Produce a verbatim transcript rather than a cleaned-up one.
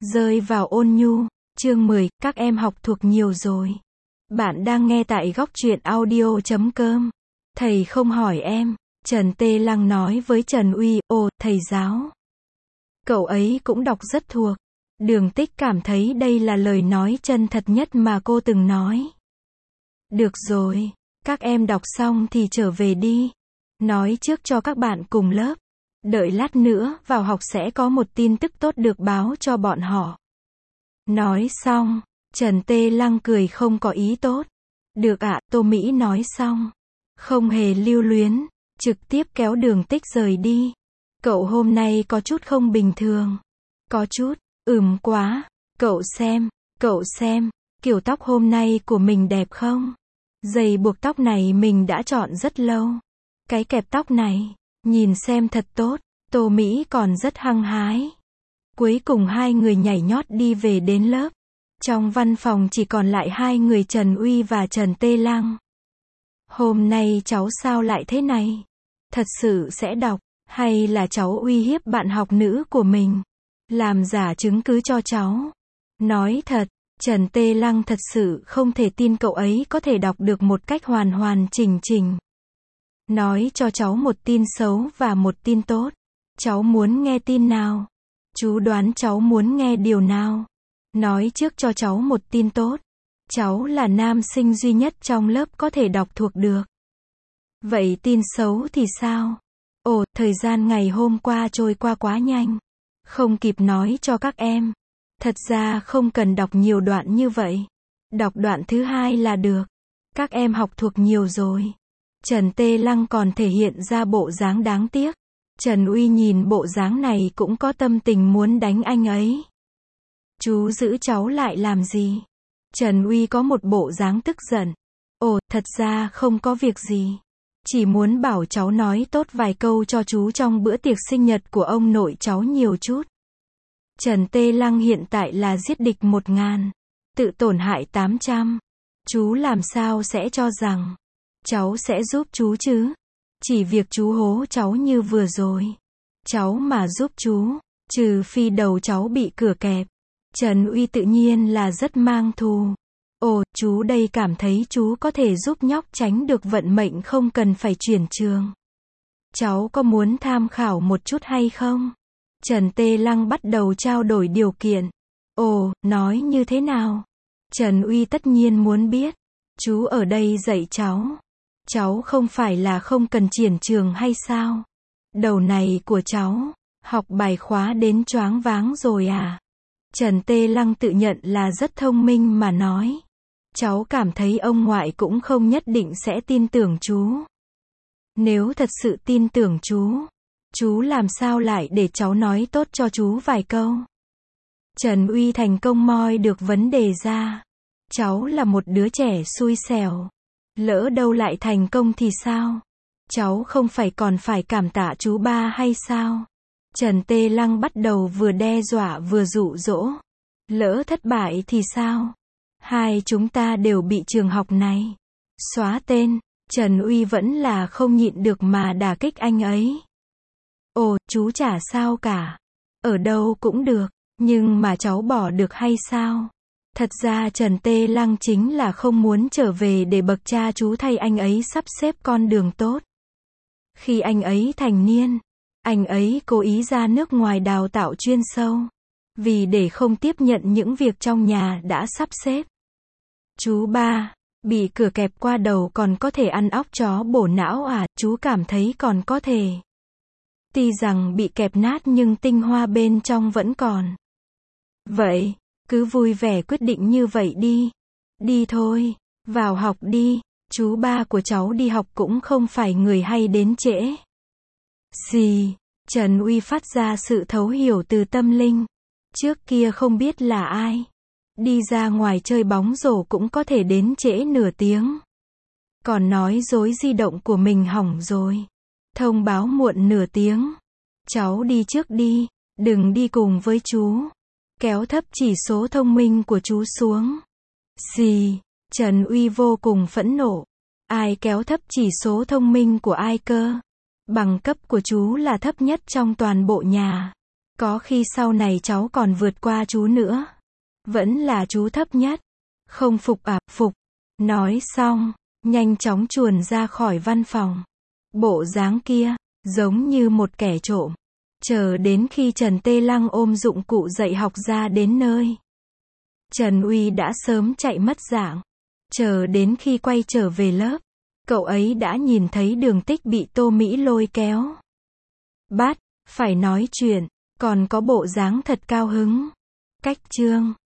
Rơi vào ôn nhu, chương mười, các em học thuộc nhiều rồi. Bạn đang nghe tại góc truyện audio chấm com. Thầy không hỏi em, Trần Tê Lăng nói với Trần Uy, ồ, thầy giáo. Cậu ấy cũng đọc rất thuộc. Đường Tích cảm thấy đây là lời nói chân thật nhất mà cô từng nói. Được rồi, các em đọc xong thì trở về đi. Nói trước cho các bạn cùng lớp. Đợi lát nữa, vào học sẽ có một tin tức tốt được báo cho bọn họ. Nói xong, Trần Tê Lăng cười không có ý tốt. Được ạ, Tô Mỹ nói xong. Không hề lưu luyến, trực tiếp kéo Đường Tích rời đi. Cậu hôm nay có chút không bình thường. Có chút, ừm quá. Cậu xem, cậu xem, kiểu tóc hôm nay của mình đẹp không? Giày buộc tóc này mình đã chọn rất lâu. Cái kẹp tóc này, nhìn xem thật tốt. Tô Mỹ còn rất hăng hái. Cuối cùng hai người nhảy nhót đi về đến lớp. Trong văn phòng chỉ còn lại hai người Trần Uy và Trần Tê Lăng. Hôm nay cháu sao lại thế này? Thật sự sẽ đọc, hay là cháu uy hiếp bạn học nữ của mình? Làm giả chứng cứ cho cháu. Nói thật, Trần Tê Lăng thật sự không thể tin cậu ấy có thể đọc được một cách hoàn hoàn chỉnh chỉnh. Nói cho cháu một tin xấu và một tin tốt. Cháu muốn nghe tin nào? Chú đoán cháu muốn nghe điều nào? Nói trước cho cháu một tin tốt. Cháu là nam sinh duy nhất trong lớp có thể đọc thuộc được. Vậy tin xấu thì sao? Ồ, thời gian ngày hôm qua trôi qua quá nhanh. Không kịp nói cho các em. Thật ra không cần đọc nhiều đoạn như vậy. Đọc đoạn thứ hai là được. Các em học thuộc nhiều rồi. Trần Tê Lăng còn thể hiện ra bộ dáng đáng tiếc. Trần Uy nhìn bộ dáng này cũng có tâm tình muốn đánh anh ấy. Chú giữ cháu lại làm gì? Trần Uy có một bộ dáng tức giận. Ồ, thật ra không có việc gì. Chỉ muốn bảo cháu nói tốt vài câu cho chú trong bữa tiệc sinh nhật của ông nội cháu nhiều chút. Trần Tê Lăng hiện tại là giết địch một ngàn, tự tổn hại tám trăm. Chú làm sao sẽ cho rằng cháu sẽ giúp chú chứ? Chỉ việc chú hố cháu như vừa rồi. Cháu mà giúp chú, trừ phi đầu cháu bị cửa kẹp. Trần Uy tự nhiên là rất mang thù. Ồ, chú đây cảm thấy chú có thể giúp nhóc tránh được vận mệnh không cần phải chuyển trường. Cháu có muốn tham khảo một chút hay không? Trần Tê Lăng bắt đầu trao đổi điều kiện. Ồ, nói như thế nào? Trần Uy tất nhiên muốn biết. Chú ở đây dạy cháu. Cháu không phải là không cần chuyển trường hay sao? Đầu này của cháu, học bài khóa đến choáng váng rồi à? Trần Tê Lăng tự nhận là rất thông minh mà nói. Cháu cảm thấy ông ngoại cũng không nhất định sẽ tin tưởng chú. Nếu thật sự tin tưởng chú, chú làm sao lại để cháu nói tốt cho chú vài câu? Trần Uy thành công moi được vấn đề ra. Cháu là một đứa trẻ xui xẻo. Lỡ đâu lại thành công thì sao? Cháu không phải còn phải cảm tạ chú ba hay sao? Trần Tê Lăng bắt đầu vừa đe dọa vừa dụ dỗ. Lỡ thất bại thì sao? Hai chúng ta đều bị trường học này xóa tên. Trần Uy vẫn là không nhịn được mà đả kích anh ấy. Ồ, chú chả sao cả. Ở đâu cũng được. Nhưng mà cháu bỏ được hay sao? Thật ra Trần Tê Lăng chính là không muốn trở về để bậc cha chú thay anh ấy sắp xếp con đường tốt. Khi anh ấy thành niên, anh ấy cố ý ra nước ngoài đào tạo chuyên sâu. Vì để không tiếp nhận những việc trong nhà đã sắp xếp. Chú ba, bị cửa kẹp qua đầu còn có thể ăn óc chó bổ não à? Chú cảm thấy còn có thể. Tuy rằng bị kẹp nát nhưng tinh hoa bên trong vẫn còn. Vậy, cứ vui vẻ quyết định như vậy đi. Đi thôi, vào học đi. Chú ba của cháu đi học cũng không phải người hay đến trễ. Gì? Trần Uy phát ra sự thấu hiểu từ tâm linh. Trước kia không biết là ai. Đi ra ngoài chơi bóng rổ cũng có thể đến trễ nửa tiếng. Còn nói dối di động của mình hỏng rồi. Thông báo muộn nửa tiếng. Cháu đi trước đi, đừng đi cùng với chú. Kéo thấp chỉ số thông minh của chú xuống. Gì? Trần Uy vô cùng phẫn nộ. Ai kéo thấp chỉ số thông minh của ai cơ? Bằng cấp của chú là thấp nhất trong toàn bộ nhà. Có khi sau này cháu còn vượt qua chú nữa. Vẫn là chú thấp nhất. Không phục à, phục. Nói xong, nhanh chóng chuồn ra khỏi văn phòng. Bộ dáng kia, giống như một kẻ trộm. Chờ đến khi Trần Tê Lăng ôm dụng cụ dạy học ra đến nơi. Trần Uy đã sớm chạy mất dạng. Chờ đến khi quay trở về lớp, cậu ấy đã nhìn thấy Đường Tích bị Tô Mỹ lôi kéo. Bắt, phải nói chuyện, còn có bộ dáng thật cao hứng. Cách chương